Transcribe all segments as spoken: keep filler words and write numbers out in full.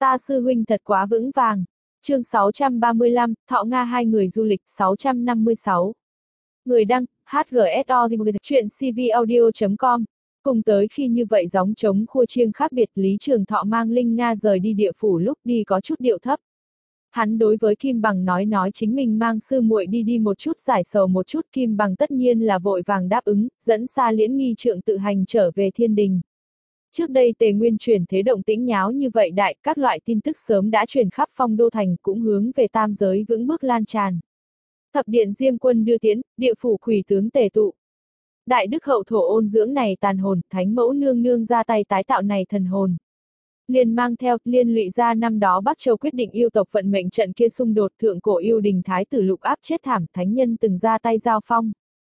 Ta sư huynh thật quá vững vàng. Chương sáu trăm ba mươi lăm, Thọ Nga hai người du lịch sáu trăm năm mươi sáu. Người đăng, hát giê ét o chuyện c v audio chấm com. Cùng tới khi như vậy gióng trống khua chiêng khác biệt, Lý Trường Thọ mang Linh Nga rời đi địa phủ lúc đi có chút điệu thấp. Hắn đối với Kim Bằng nói nói chính mình mang sư muội đi đi một chút giải sầu một chút, Kim Bằng tất nhiên là vội vàng đáp ứng, dẫn Sa Liễn nghi trượng tự hành trở về thiên đình. Trước đây Tề Nguyên chuyển thế động tĩnh nháo như vậy đại, các loại tin tức sớm đã truyền khắp Phong Đô Thành, cũng hướng về tam giới vững bước lan tràn. Thập điện Diêm Quân đưa tiễn, địa phủ quỷ tướng tề tụ. Đại đức hậu thổ ôn dưỡng này tàn hồn, thánh mẫu nương nương ra tay tái tạo này thần hồn. Liền mang theo, liên lụy ra năm đó Bắc Châu quyết định yêu tộc vận mệnh trận kia xung đột, thượng cổ yêu đình thái tử lục áp chết thảm, thánh nhân từng ra tay giao phong.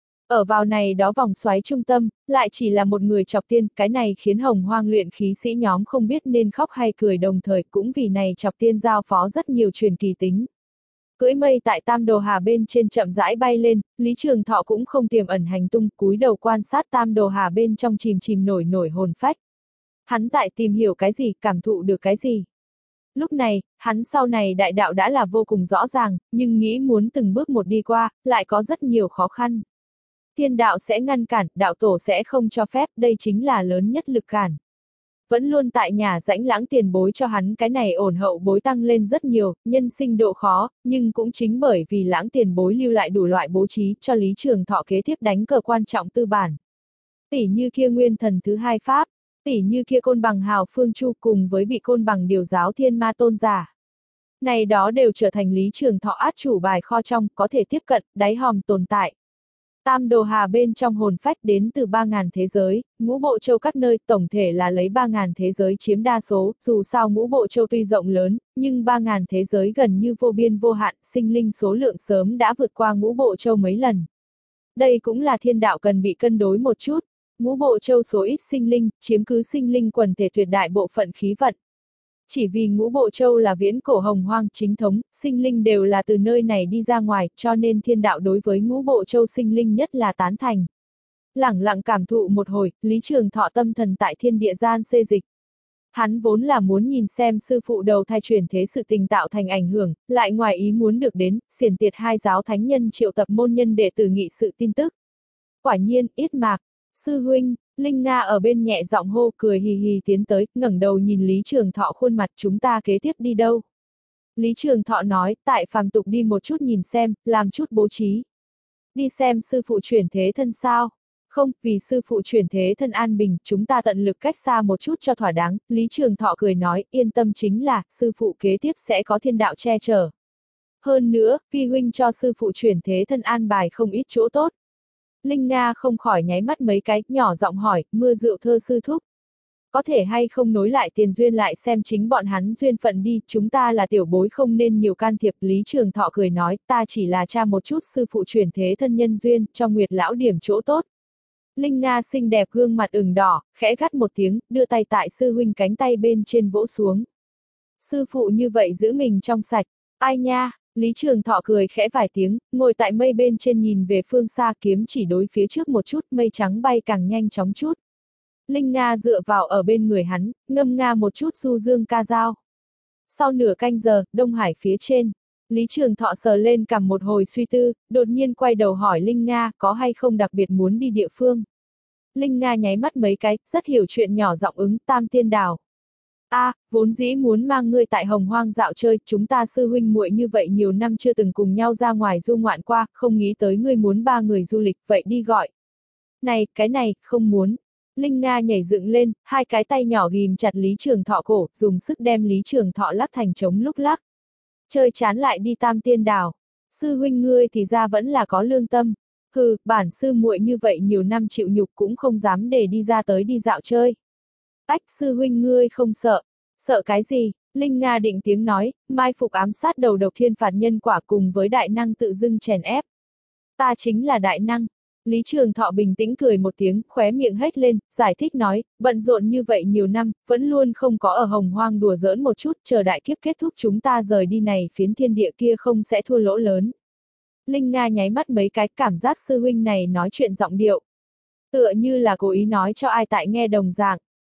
Ở vào này đó vòng xoáy trung tâm, lại chỉ là một người chọc tiên, cái này khiến hồng hoang luyện khí sĩ nhóm không biết nên khóc hay cười, đồng thời cũng vì này chọc tiên giao phó rất nhiều truyền kỳ tính. Cưỡi mây tại Tam Đồ Hà bên trên chậm rãi bay lên, Lý Trường Thọ cũng không tiềm ẩn hành tung, cúi đầu quan sát Tam Đồ Hà bên trong chìm chìm nổi nổi hồn phách. Hắn tại tìm hiểu cái gì, cảm thụ được cái gì. Lúc này, hắn sau này đại đạo đã là vô cùng rõ ràng, nhưng nghĩ muốn từng bước một đi qua, lại có rất nhiều khó khăn. Thiên đạo sẽ ngăn cản, đạo tổ sẽ không cho phép, đây chính là lớn nhất lực cản. Vẫn luôn tại nhà rãnh lãng tiền bối cho hắn cái này ổn hậu bối tăng lên rất nhiều, nhân sinh độ khó, nhưng cũng chính bởi vì lãng tiền bối lưu lại đủ loại bố trí cho Lý Trường Thọ kế tiếp đánh cờ quan trọng tư bản. Tỷ như kia nguyên thần thứ hai pháp, tỷ như kia côn bằng hào phương chu cùng với bị côn bằng điều giáo thiên ma tôn giả. Này đó đều trở thành Lý Trường Thọ át chủ bài kho trong, có thể tiếp cận, đáy hòm tồn tại. Tam Đồ Hà bên trong hồn phách đến từ ba ngàn thế giới, ngũ bộ châu các nơi, tổng thể là lấy ba ngàn thế giới chiếm đa số, dù sao ngũ bộ châu tuy rộng lớn, nhưng ba ngàn thế giới gần như vô biên vô hạn, sinh linh số lượng sớm đã vượt qua ngũ bộ châu mấy lần. Đây cũng là thiên đạo cần bị cân đối một chút, ngũ bộ châu số ít sinh linh, chiếm cứ sinh linh quần thể tuyệt đại bộ phận khí vận. Chỉ vì ngũ bộ châu là viễn cổ hồng hoang chính thống, sinh linh đều là từ nơi này đi ra ngoài, cho nên thiên đạo đối với ngũ bộ châu sinh linh nhất là tán thành. Lẳng lặng cảm thụ một hồi, Lý Trường Thọ tâm thần tại thiên địa gian xê dịch. Hắn vốn là muốn nhìn xem sư phụ đầu thai chuyển thế sự tình tạo thành ảnh hưởng, lại ngoài ý muốn được đến, xiển tiệt hai giáo thánh nhân triệu tập môn nhân để tử nghị sự tin tức. Quả nhiên, ít mạc, sư huynh. Linh Nga ở bên nhẹ giọng hô, cười hì hì tiến tới, ngẩng đầu nhìn Lý Trường Thọ khuôn mặt, chúng ta kế tiếp đi đâu? Lý Trường Thọ nói, tại phàm tục đi một chút nhìn xem, làm chút bố trí. Đi xem sư phụ chuyển thế thân sao? Không, vì sư phụ chuyển thế thân an bình, chúng ta tận lực cách xa một chút cho thỏa đáng. Lý Trường Thọ cười nói, yên tâm, chính là, sư phụ kế tiếp sẽ có thiên đạo che chở. Hơn nữa, vi huynh cho sư phụ chuyển thế thân an bài không ít chỗ tốt. Linh Nga không khỏi nháy mắt mấy cái, nhỏ giọng hỏi, mưa rượu thơ sư thúc. Có thể hay không nối lại tiền duyên lại xem chính bọn hắn duyên phận đi, chúng ta là tiểu bối không nên nhiều can thiệp. Lý Trường Thọ cười nói, ta chỉ là tra một chút sư phụ chuyển thế thân nhân duyên, cho Nguyệt lão điểm chỗ tốt. Linh Nga xinh đẹp gương mặt ửng đỏ, khẽ gắt một tiếng, đưa tay tại sư huynh cánh tay bên trên vỗ xuống. Sư phụ như vậy giữ mình trong sạch, ai nha. Lý Trường Thọ cười khẽ vài tiếng, ngồi tại mây bên trên nhìn về phương xa, kiếm chỉ đối phía trước một chút, mây trắng bay càng nhanh chóng chút. Linh Nga dựa vào ở bên người hắn, ngâm nga một chút du dương ca dao. Sau nửa canh giờ, Đông Hải phía trên, Lý Trường Thọ sờ lên cằm một hồi suy tư, đột nhiên quay đầu hỏi Linh Nga, có hay không đặc biệt muốn đi địa phương. Linh Nga nháy mắt mấy cái, rất hiểu chuyện, nhỏ giọng ứng, Tam Tiên Đảo. A, à, vốn dĩ muốn mang ngươi tại Hồng Hoang dạo chơi, chúng ta sư huynh muội như vậy nhiều năm chưa từng cùng nhau ra ngoài du ngoạn qua, không nghĩ tới ngươi muốn ba người du lịch, vậy đi gọi. Này, cái này, không muốn. Linh Nga nhảy dựng lên, hai cái tay nhỏ ghìm chặt Lý Trường Thọ cổ, dùng sức đem Lý Trường Thọ lắc thành trống lúc lắc. Chơi chán lại đi Tam Tiên Đảo. Sư huynh ngươi thì ra vẫn là có lương tâm. Hừ, bản sư muội như vậy nhiều năm chịu nhục cũng không dám để đi ra tới đi dạo chơi. Ách, sư huynh ngươi không sợ. Sợ cái gì? Linh Nga định tiếng nói, mai phục ám sát đầu độc thiên phạt nhân quả cùng với đại năng tự dưng chèn ép. Ta chính là đại năng. Lý Trường Thọ bình tĩnh cười một tiếng, khóe miệng hét lên, giải thích nói, bận rộn như vậy nhiều năm, vẫn luôn không có ở Hồng Hoang đùa giỡn một chút, chờ đại kiếp kết thúc chúng ta rời đi này phiến thiên địa kia không sẽ thua lỗ lớn. Linh Nga nháy mắt mấy cái, cảm giác sư huynh này nói chuyện giọng điệu. Tựa như là cố ý nói cho ai tại nghe đồng dạng.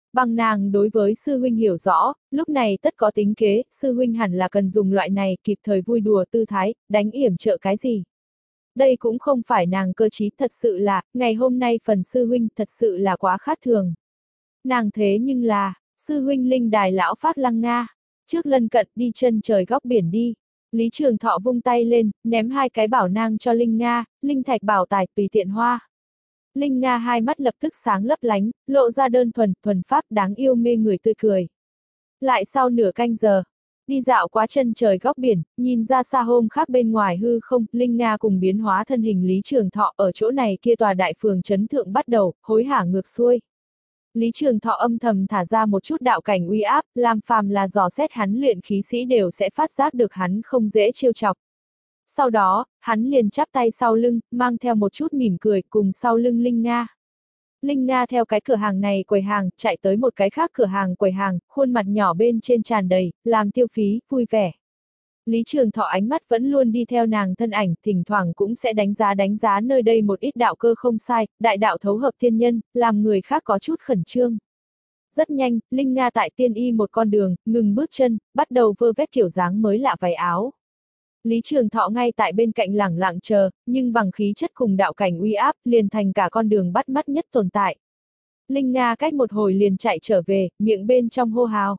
Bằng nàng đối với sư huynh hiểu rõ, lúc này tất có tính kế, sư huynh hẳn là cần dùng loại này kịp thời vui đùa tư thái, đánh yểm trợ cái gì. Đây cũng không phải nàng cơ trí, thật sự là, ngày hôm nay phần sư huynh thật sự là quá khác thường. Nàng thế nhưng là, sư huynh linh đài lão phát lăng Nga, trước lân cận đi chân trời góc biển đi. Lý Trường Thọ vung tay lên, ném hai cái bảo nang cho Linh Nga, linh thạch bảo tài tùy tiện hoa. Linh Nga hai mắt lập tức sáng lấp lánh, lộ ra đơn thuần, thuần phác đáng yêu mê người tươi cười. Lại sau nửa canh giờ, đi dạo quá chân trời góc biển, nhìn ra xa hôm khác bên ngoài hư không, Linh Nga cùng biến hóa thân hình Lý Trường Thọ ở chỗ này kia tòa đại phường trấn thượng bắt đầu, hối hả ngược xuôi. Lý Trường Thọ âm thầm thả ra một chút đạo cảnh uy áp, làm phàm là dò xét hắn luyện khí sĩ đều sẽ phát giác được hắn không dễ trêu chọc. Sau đó, hắn liền chắp tay sau lưng, mang theo một chút mỉm cười cùng sau lưng Linh Nga. Linh Nga theo cái cửa hàng này quầy hàng, chạy tới một cái khác cửa hàng quầy hàng, khuôn mặt nhỏ bên trên tràn đầy, làm tiêu phí, vui vẻ. Lý Trường Thọ ánh mắt vẫn luôn đi theo nàng thân ảnh, thỉnh thoảng cũng sẽ đánh giá đánh giá nơi đây một ít đạo cơ không sai, đại đạo thấu hợp thiên nhân, làm người khác có chút khẩn trương. Rất nhanh, Linh Nga tại tiên y một con đường, ngừng bước chân, bắt đầu vơ vét kiểu dáng mới lạ váy áo. Lý Trường Thọ ngay tại bên cạnh lẳng lặng chờ, nhưng bằng khí chất cùng đạo cảnh uy áp, liền thành cả con đường bắt mắt nhất tồn tại. Linh Nga cách một hồi liền chạy trở về, miệng bên trong hô hào.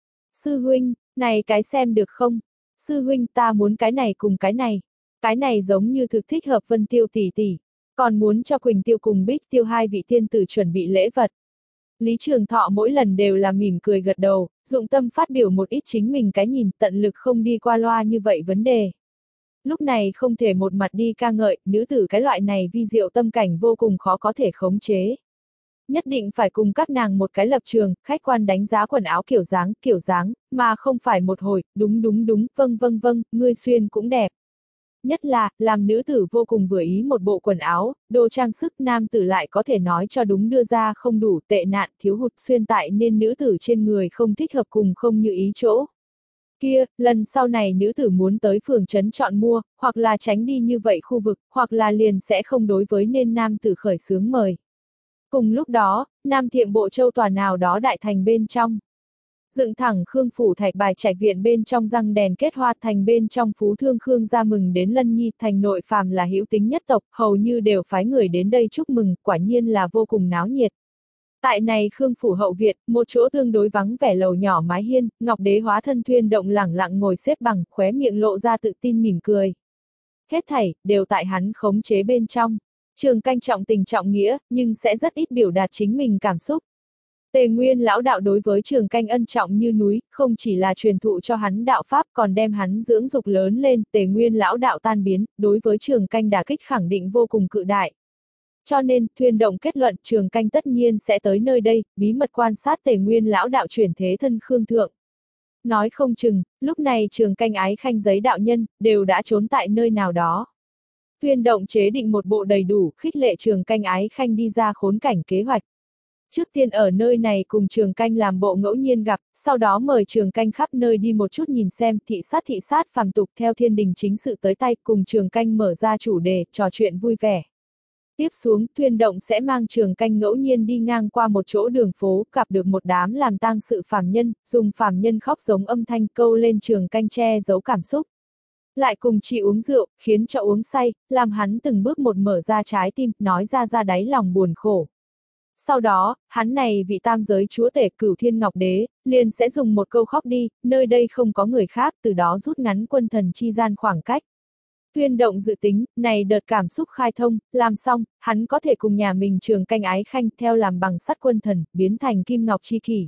Sư huynh, này cái xem được không? Sư huynh ta muốn cái này cùng cái này. Cái này giống như thực thích hợp Vân Tiêu tỷ tỷ. Còn muốn cho Quỳnh Tiêu cùng Bích Tiêu hai vị tiên tử chuẩn bị lễ vật. Lý Trường Thọ mỗi lần đều là mỉm cười gật đầu, dụng tâm phát biểu một ít chính mình cái nhìn, tận lực không đi qua loa như vậy vấn đề. Lúc này không thể một mặt đi ca ngợi, nữ tử cái loại này vi diệu tâm cảnh vô cùng khó có thể khống chế. Nhất định phải cùng các nàng một cái lập trường, khách quan đánh giá quần áo kiểu dáng, kiểu dáng, mà không phải một hồi, đúng đúng đúng, vâng vâng vâng, ngươi xuyên cũng đẹp. Nhất là, làm nữ tử vô cùng vừa ý một bộ quần áo, đồ trang sức, nam tử lại có thể nói cho đúng đưa ra không đủ, tệ nạn, thiếu hụt xuyên tại nên nữ tử trên người không thích hợp cùng không như ý chỗ. Kia, lần sau này nữ tử muốn tới phường trấn chọn mua, hoặc là tránh đi như vậy khu vực, hoặc là liền sẽ không đối với nên nam tử khởi xướng mời. Cùng lúc đó, Nam Thiệm Bộ Châu tòa nào đó đại thành bên trong. Dựng thẳng Khương phủ thạch bài trạch viện bên trong răng đèn kết hoa, thành bên trong phú thương Khương ra mừng đến lân nhi, thành nội phàm là hữu tính nhất tộc, hầu như đều phái người đến đây chúc mừng, quả nhiên là vô cùng náo nhiệt. Tại này Khương phủ hậu viện, một chỗ tương đối vắng vẻ lầu nhỏ mái hiên, Ngọc Đế hóa thân Thuyên Động lẳng lặng ngồi xếp bằng, khóe miệng lộ ra tự tin mỉm cười. Hết thảy, đều tại hắn khống chế bên trong. Trường Canh trọng tình trọng nghĩa, nhưng sẽ rất ít biểu đạt chính mình cảm xúc. Tề Nguyên lão đạo đối với Trường Canh ân trọng như núi, không chỉ là truyền thụ cho hắn đạo pháp còn đem hắn dưỡng dục lớn lên, Tề Nguyên lão đạo tan biến, đối với Trường Canh đả kích khẳng định vô cùng cự đại. Cho nên, Thuyên Động kết luận Trường Canh tất nhiên sẽ tới nơi đây, bí mật quan sát Tề Nguyên lão đạo chuyển thế thân Khương Thượng. Nói không chừng, lúc này Trường Canh ái khanh giấy đạo nhân, đều đã trốn tại nơi nào đó. Thuyên Động chế định một bộ đầy đủ, khích lệ Trường Canh ái khanh đi ra khốn cảnh kế hoạch. Trước tiên ở nơi này cùng Trường Canh làm bộ ngẫu nhiên gặp, sau đó mời Trường Canh khắp nơi đi một chút nhìn xem, thị sát thị sát phàm tục theo thiên đình chính sự tới tay, cùng Trường Canh mở ra chủ đề, trò chuyện vui vẻ. Tiếp xuống, Thuyên Động sẽ mang Trường Canh ngẫu nhiên đi ngang qua một chỗ đường phố, gặp được một đám làm tang sự phàm nhân, dùng phàm nhân khóc giống âm thanh câu lên Trường Canh che giấu cảm xúc. Lại cùng chị uống rượu, khiến cho uống say, làm hắn từng bước một mở ra trái tim, nói ra ra đáy lòng buồn khổ. Sau đó, hắn này vị tam giới chúa tể Cửu Thiên Ngọc Đế, liền sẽ dùng một câu khóc đi, nơi đây không có người khác, từ đó rút ngắn quân thần chi gian khoảng cách. Thuyên Động dự tính, này đợt cảm xúc khai thông, làm xong, hắn có thể cùng nhà mình Trường Canh ái khanh theo làm bằng sắt quân thần, biến thành kim ngọc chi kỷ.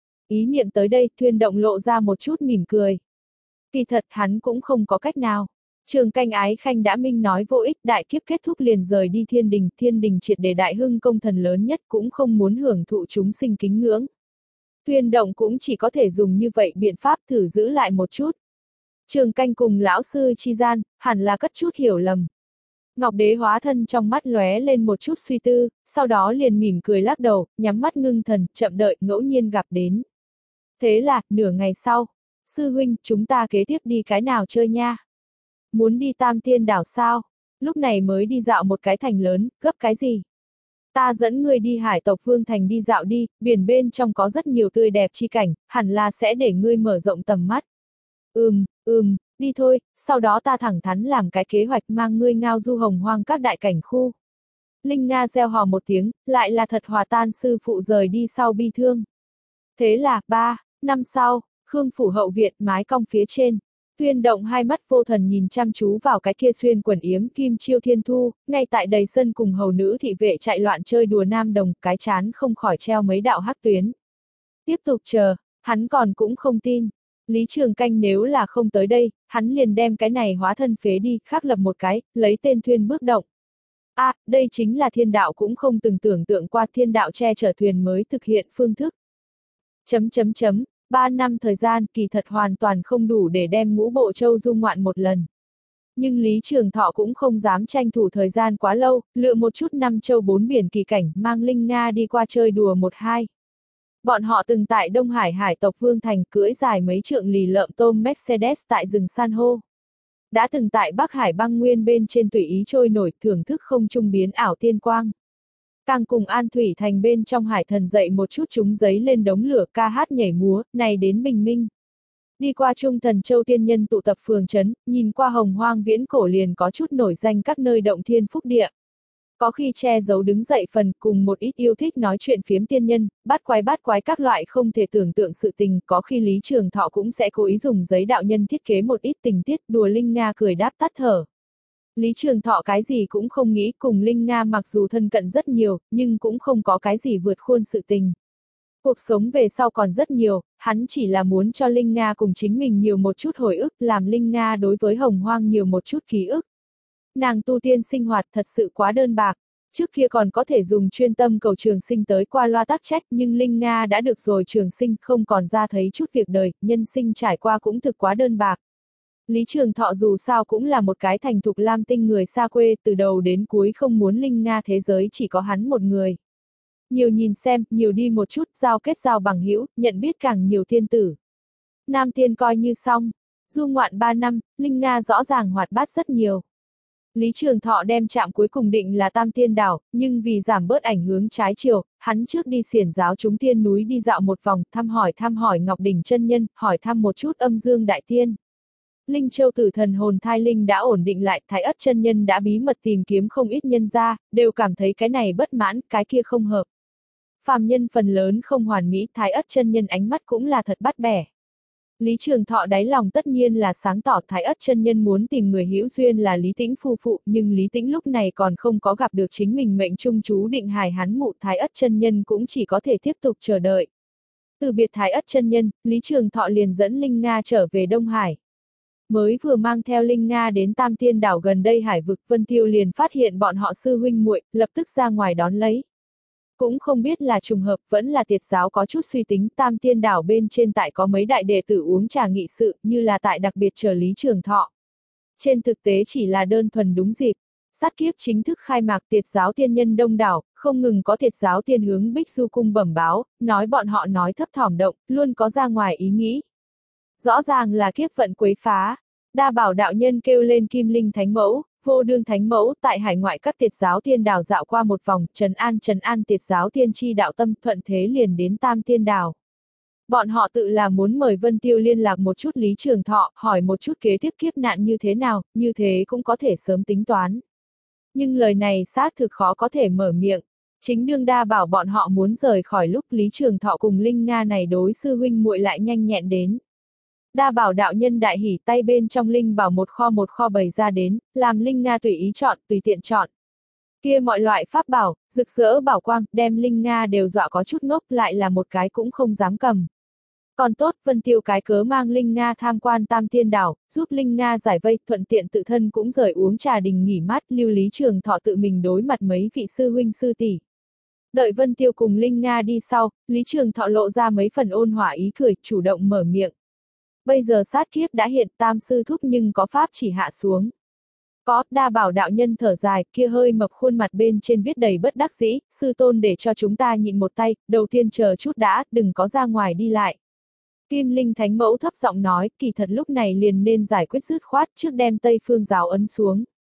Ý niệm tới đây, Thuyên Động lộ ra một chút mỉm cười. Kỳ thật hắn cũng không có cách nào. Trường Canh ái khanh đã minh nói vô ích, đại kiếp kết thúc liền rời đi thiên đình, thiên đình triệt để đại hưng công thần lớn nhất cũng không muốn hưởng thụ chúng sinh kính ngưỡng. Thuyên Động cũng chỉ có thể dùng như vậy biện pháp thử giữ lại một chút. Trường Canh cùng lão sư chi gian, hẳn là cất chút hiểu lầm. Ngọc Đế hóa thân trong mắt lóe lên một chút suy tư, sau đó liền mỉm cười lắc đầu, nhắm mắt ngưng thần, chậm đợi, ngẫu nhiên gặp đến. Thế là, nửa ngày sau, sư huynh, chúng ta kế tiếp đi cái nào chơi nha? Muốn đi Tam Tiên đảo sao? Lúc này mới đi dạo một cái thành lớn, gấp cái gì? Ta dẫn ngươi đi Hải tộc Vương Thành đi dạo đi, biển bên trong có rất nhiều tươi đẹp chi cảnh, hẳn là sẽ để ngươi mở rộng tầm mắt. Ừm, ừm, đi thôi, sau đó ta thẳng thắn làm cái kế hoạch mang ngươi ngao du hồng hoang các đại cảnh khu. Linh Nga reo hò một tiếng, lại là thật hòa tan sư phụ rời đi sau bi thương. Thế là, ba, năm sau, Khương phủ hậu viện mái cong phía trên. Tuyên Động hai mắt vô thần nhìn chăm chú vào cái kia xuyên quần yếm kim chiêu thiên thu, ngay tại đầy sân cùng hầu nữ thị vệ chạy loạn chơi đùa nam đồng, cái chán không khỏi treo mấy đạo hắc tuyến. Tiếp tục chờ, hắn còn cũng không tin. Lý Trường Canh nếu là không tới đây, hắn liền đem cái này hóa thân phế đi, khắc lập một cái, lấy tên thuyền bước động. A, à, đây chính là thiên đạo cũng không từng tưởng tượng qua thiên đạo che chở thuyền mới thực hiện phương thức. Chấm chấm chấm, ba năm thời gian kỳ thật hoàn toàn không đủ để đem ngũ bộ châu du ngoạn một lần. Nhưng Lý Trường Thọ cũng không dám tranh thủ thời gian quá lâu, lựa một chút năm châu bốn biển kỳ cảnh mang Linh Nga đi qua chơi đùa một hai. Bọn họ từng tại Đông Hải Hải tộc Vương Thành cưỡi dài mấy trượng lì lợm tôm Mercedes tại rừng san hô. Đã từng tại Bắc Hải băng nguyên bên trên tùy ý trôi nổi thưởng thức không trung biến ảo tiên quang. Càng cùng An Thủy Thành bên trong hải thần dậy một chút chúng giấy lên đống lửa ca hát nhảy múa, này đến bình minh. Đi qua Trung Thần Châu tiên nhân tụ tập phường trấn, nhìn qua hồng hoang viễn cổ liền có chút nổi danh các nơi động thiên phúc địa. Có khi che giấu đứng dậy phần cùng một ít yêu thích nói chuyện phiếm tiên nhân, bắt quái bắt quái các loại không thể tưởng tượng sự tình, có khi Lý Trường Thọ cũng sẽ cố ý dùng giấy đạo nhân thiết kế một ít tình tiết đùa Linh Nga cười đáp tắt thở. Lý Trường Thọ cái gì cũng không nghĩ cùng Linh Nga mặc dù thân cận rất nhiều, nhưng cũng không có cái gì vượt khuôn sự tình. Cuộc sống về sau còn rất nhiều, hắn chỉ là muốn cho Linh Nga cùng chính mình nhiều một chút hồi ức, làm Linh Nga đối với hồng hoang nhiều một chút ký ức. Nàng tu tiên sinh hoạt thật sự quá đơn bạc, trước kia còn có thể dùng chuyên tâm cầu trường sinh tới qua loa tác trách nhưng Linh Nga đã được rồi trường sinh không còn ra thấy chút việc đời, nhân sinh trải qua cũng thực quá đơn bạc. Lý Trường Thọ dù sao cũng là một cái thành thục lam tinh người xa quê từ đầu đến cuối không muốn Linh Nga thế giới chỉ có hắn một người. Nhiều nhìn xem, nhiều đi một chút, giao kết giao bằng hữu, nhận biết càng nhiều thiên tử. Nam tiên coi như xong, du ngoạn ba năm, Linh Nga rõ ràng hoạt bát rất nhiều. Lý Trường Thọ đem trạm cuối cùng định là Tam Tiên Đảo, nhưng vì giảm bớt ảnh hướng trái chiều, hắn trước đi xiển giáo chúng tiên núi đi dạo một vòng, thăm hỏi thăm hỏi Ngọc Đỉnh chân nhân, hỏi thăm một chút âm dương đại tiên. Linh Châu tử thần hồn thai linh đã ổn định lại, Thái Ất chân nhân đã bí mật tìm kiếm không ít nhân gia, đều cảm thấy cái này bất mãn, cái kia không hợp. Phàm nhân phần lớn không hoàn mỹ, Thái Ất chân nhân ánh mắt cũng là thật bắt bẻ. Lý Trường Thọ đáy lòng tất nhiên là sáng tỏ Thái Ất chân nhân muốn tìm người hữu duyên là Lý Tĩnh phu phụ, nhưng Lý Tĩnh lúc này còn không có gặp được chính mình mệnh trung chú định hài hắn mụ, Thái Ất chân nhân cũng chỉ có thể tiếp tục chờ đợi. Từ biệt Thái Ất chân nhân, Lý Trường Thọ liền dẫn Linh Nga trở về Đông Hải. Mới vừa mang theo Linh Nga đến Tam Tiên Đảo gần đây hải vực, Vân Tiêu liền phát hiện bọn họ sư huynh muội, lập tức ra ngoài đón lấy. Cũng không biết là trùng hợp, vẫn là tiệt giáo có chút suy tính, Tam Tiên Đảo bên trên tại có mấy đại đệ tử uống trà nghị sự, như là tại đặc biệt chờ Lý Trường Thọ. Trên thực tế chỉ là đơn thuần đúng dịp. Sát kiếp chính thức khai mạc, tiệt giáo tiên nhân đông đảo, không ngừng có tiệt giáo tiên hướng Bích Du cung bẩm báo, nói bọn họ nói thấp thỏm động, luôn có ra ngoài ý nghĩ. Rõ ràng là kiếp vận quấy phá. Đa Bảo đạo nhân kêu lên Kim Linh Thánh Mẫu, Vô Đương Thánh Mẫu, tại hải ngoại các tiệt giáo tiên đảo dạo qua một vòng, trấn an trấn an tiệt giáo tiên tri đạo tâm, thuận thế liền đến Tam Tiên Đảo. Bọn họ tự là muốn mời Vân Tiêu liên lạc một chút Lý Trường Thọ, hỏi một chút kế tiếp kiếp nạn như thế nào, như thế cũng có thể sớm tính toán. Nhưng lời này xác thực khó có thể mở miệng. Chính đương Đa Bảo bọn họ muốn rời khỏi lúc Lý Trường Thọ cùng Linh Nga này đối sư huynh muội lại nhanh nhẹn đến. Đa Bảo đạo nhân đại hỉ tay bên trong linh bảo một kho một kho bày ra đến, làm Linh Nga tùy ý chọn, tùy tiện chọn. Kia mọi loại pháp bảo, rực rỡ bảo quang, đem Linh Nga đều dọa có chút ngốc, lại là một cái cũng không dám cầm. Còn tốt, Vân Tiêu cái cớ mang Linh Nga tham quan Tam Tiên Đảo, giúp Linh Nga giải vây, thuận tiện tự thân cũng rời uống trà đình nghỉ mát, lưu Lý Trường Thọ tự mình đối mặt mấy vị sư huynh sư tỷ. Đợi Vân Tiêu cùng Linh Nga đi sau, Lý Trường Thọ lộ ra mấy phần ôn hòa ý cười, chủ động mở miệng. Bây giờ sát kiếp đã hiện, tam sư thúc nhưng có pháp chỉ hạ xuống. Có, Đa Bảo đạo nhân thở dài, kia hơi mập khuôn mặt bên trên viết đầy bất đắc dĩ, sư tôn để cho chúng ta nhịn một tay, đầu tiên chờ chút đã, đừng có ra ngoài đi lại. Kim Linh Thánh Mẫu thấp giọng nói, kỳ thật lúc này liền nên giải quyết dứt khoát trước đem Tây Phương giáo ấn xuống.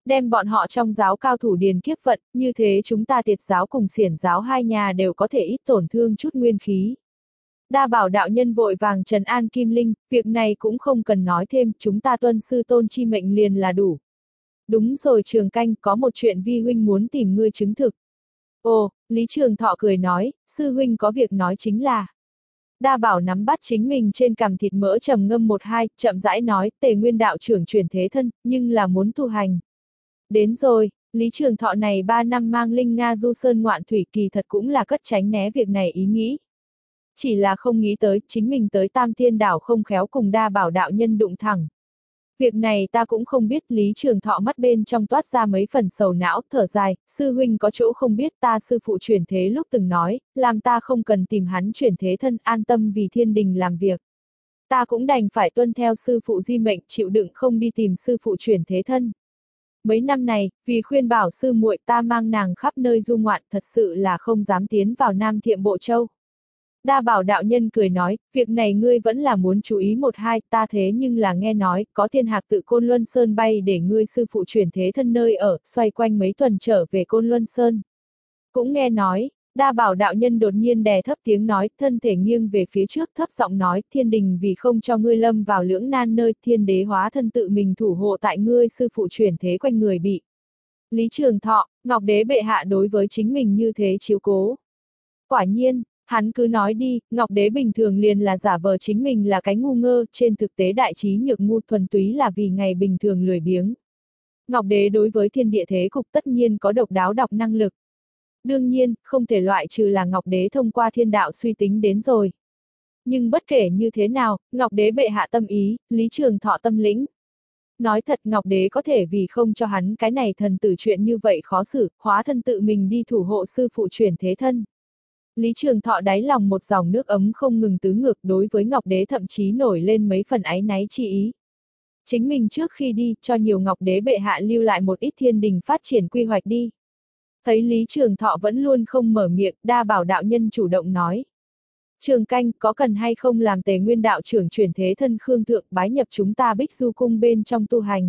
Đem bọn họ trong giáo cao thủ điền kiếp vận, như thế chúng ta Tiệt giáo cùng Xiển giáo hai nhà đều có thể ít tổn thương chút nguyên khí. Đa Bảo đạo nhân vội vàng trấn an Kim Linh, việc này cũng không cần nói thêm, chúng ta tuân sư tôn chi mệnh liền là đủ. Đúng rồi Trường Canh, có một chuyện vi huynh muốn tìm ngươi chứng thực. Ồ, Lý Trường Thọ cười nói, sư huynh có việc nói chính là. Đa Bảo nắm bắt chính mình trên cằm thịt mỡ trầm ngâm một hai, chậm rãi nói, Tề Nguyên đạo trưởng chuyển thế thân, nhưng là muốn tu hành. Đến rồi, Lý Trường Thọ này ba năm mang Linh Nga du sơn ngoạn thủy kỳ thật cũng là cất tránh né việc này ý nghĩ. Chỉ là không nghĩ tới, chính mình tới Tam Thiên Đảo không khéo cùng Đa Bảo đạo nhân đụng thẳng. Việc này ta cũng không biết, Lý Trường Thọ mắt bên trong toát ra mấy phần sầu não, thở dài, sư huynh có chỗ không biết, ta sư phụ chuyển thế lúc từng nói, làm ta không cần tìm hắn chuyển thế thân, an tâm vì thiên đình làm việc. Ta cũng đành phải tuân theo sư phụ di mệnh, chịu đựng không đi tìm sư phụ chuyển thế thân. Mấy năm này, vì khuyên bảo sư muội, ta mang nàng khắp nơi du ngoạn, thật sự là không dám tiến vào Nam Thiệm Bộ Châu. Đa Bảo đạo nhân cười nói, việc này ngươi vẫn là muốn chú ý một hai, ta thế nhưng là nghe nói, có thiên hạc tự Côn Luân Sơn bay để ngươi sư phụ chuyển thế thân nơi ở, xoay quanh mấy tuần trở về Côn Luân Sơn. Cũng nghe nói, Đa Bảo đạo nhân đột nhiên đè thấp tiếng nói, thân thể nghiêng về phía trước thấp giọng nói, thiên đình vì không cho ngươi lâm vào lưỡng nan nơi, thiên đế hóa thân tự mình thủ hộ tại ngươi sư phụ chuyển thế quanh người bị. Lý Trường Thọ, Ngọc Đế bệ hạ đối với chính mình như thế chiếu cố. Quả nhiên, hắn cứ nói đi, Ngọc Đế bình thường liền là giả vờ chính mình là cái ngu ngơ, trên thực tế đại trí nhược ngu thuần túy là vì ngày bình thường lười biếng. Ngọc Đế đối với thiên địa thế cục tất nhiên có độc đáo đọc năng lực. Đương nhiên, không thể loại trừ là Ngọc Đế thông qua thiên đạo suy tính đến rồi. Nhưng bất kể như thế nào, Ngọc Đế bệ hạ tâm ý, Lý Trường Thọ tâm lĩnh. Nói thật Ngọc Đế có thể vì không cho hắn cái này thần tử chuyện như vậy khó xử, hóa thân tự mình đi thủ hộ sư phụ chuyển thế thân. Lý Trường Thọ đáy lòng một dòng nước ấm không ngừng tứ ngược, đối với Ngọc Đế thậm chí nổi lên mấy phần áy náy chi ý. Chính mình trước khi đi, cho nhiều Ngọc Đế bệ hạ lưu lại một ít thiên đình phát triển quy hoạch đi. Thấy Lý Trường Thọ vẫn luôn không mở miệng, Đa Bảo đạo nhân chủ động nói. Trường Canh, có cần hay không làm Tề Nguyên đạo trưởng chuyển thế thân Khương Thượng bái nhập chúng ta Bích Du Cung bên trong tu hành.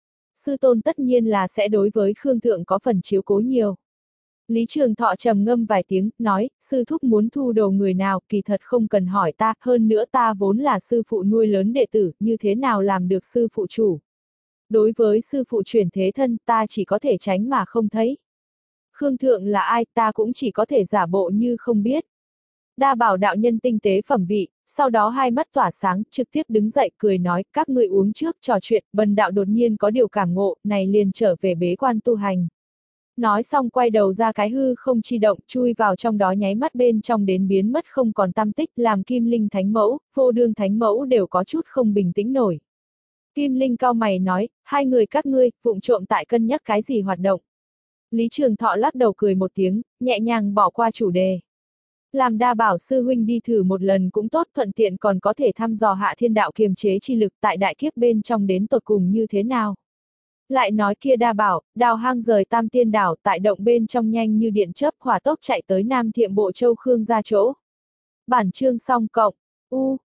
Sư tôn tất nhiên là sẽ đối với Khương Thượng có phần chiếu cố nhiều. Lý Trường Thọ trầm ngâm vài tiếng, nói, sư thúc muốn thu đồ người nào, kỳ thật không cần hỏi ta, hơn nữa ta vốn là sư phụ nuôi lớn đệ tử, như thế nào làm được sư phụ chủ. Đối với sư phụ chuyển thế thân, ta chỉ có thể tránh mà không thấy. Khương Thượng là ai, ta cũng chỉ có thể giả bộ như không biết. Đa Bảo đạo nhân tinh tế phẩm vị, sau đó hai mắt tỏa sáng, trực tiếp đứng dậy cười nói, các ngươi uống trước trò chuyện, Bần đạo đột nhiên có điều cảm ngộ, này liền trở về bế quan tu hành. Nói xong quay đầu ra cái hư không chi động, chui vào trong đó nháy mắt bên trong đến biến mất không còn tăm tích, làm Kim Linh Thánh Mẫu, Vô Đương Thánh Mẫu đều có chút không bình tĩnh nổi. Kim Linh cau mày nói, hai người các ngươi, vụng trộm tại cân nhắc cái gì hoạt động. Lý Trường Thọ lắc đầu cười một tiếng, nhẹ nhàng bỏ qua chủ đề. Làm Đa Bảo sư huynh đi thử một lần cũng tốt, thuận tiện còn có thể thăm dò hạ thiên đạo kiềm chế chi lực tại đại kiếp bên trong đến tột cùng như thế nào. Lại nói kia Đa Bảo, đào hang rời Tam Tiên Đảo tại động bên trong nhanh như điện chớp hỏa tốc chạy tới Nam Thiệm Bộ Châu Khương ra chỗ. Bản chương xong cộng, u,